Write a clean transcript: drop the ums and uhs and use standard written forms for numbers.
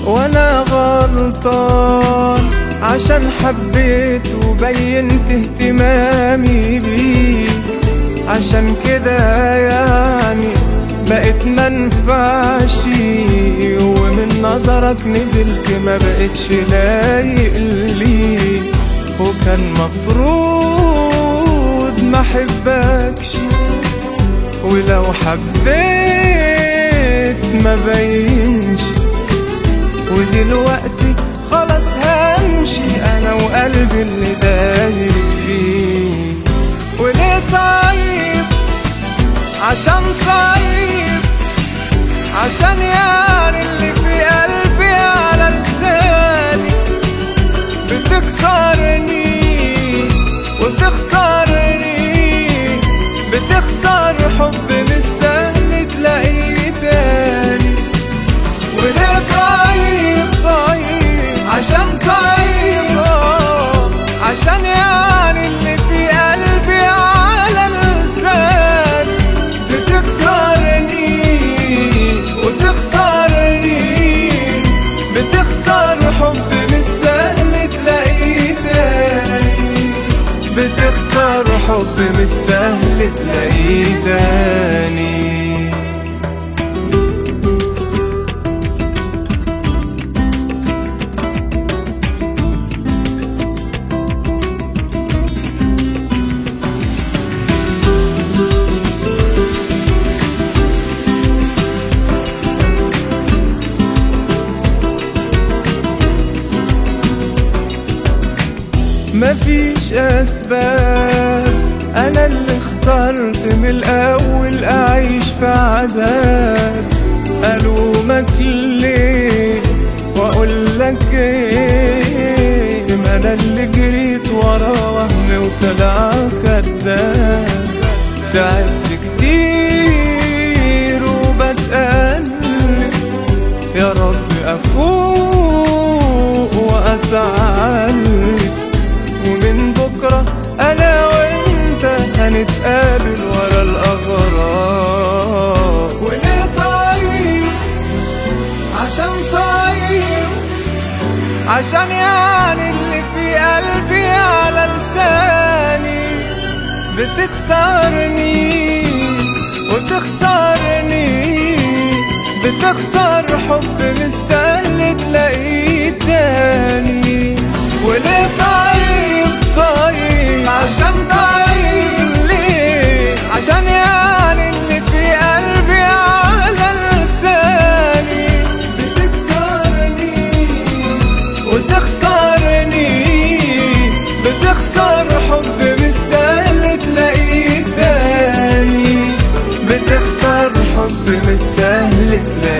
وانا غلطان عشان حبيت وبينت اهتمامي بيه. عشان كده يعني بقيت منفعش، ومن نظرك نزلت ما بقتش لايق لي. وكان مفروض ما احبكش، ولو حبيت ما بينش. ودلوقتي خلاص همشي انا وقلبي اللي دايب فيه. وليه طيب؟ عشان طيب، عشان يعني اللي في قلبي على لساني بتكسرني وتخسرني، بتخسر حب مش سهل تلاقيه تاني. وليه طيب؟ طيب عشان طيب، عشان يعني اللي في قلبي على لساني بتكسرني وتخسرني، بتخسر حب مش سهل تلاقيه تاني، بتخسر حب مش سهل تلاقيه تاني. مفيش أسباب، أنا اللي اخترت من الأول أعيش في عذاب. ألومك ليه وأقولك إيه؟ ما أنا اللي جريت ورا وهم وطلع كداب. تعبت كتير وبتقلب، يا رب أفوق وأتعلم. ومن بكرة أنا وإنت هنتقابل ورا الأغراض. وليه طيب؟ عشان طيب، عشان يعني اللي في قلبي على لساني بتكسرني وتخسرني، بتخسر حب مش سهل تلاقيه تاني. وليه طيب؟ طيب عشان طيب ليه؟ عشان يعني اللي في قلبي على لساني بتكسرني وتخسرني، بتخسر حب مش سهل تلاقيه تاني، بتخسر حب مش سهل تلاقيه.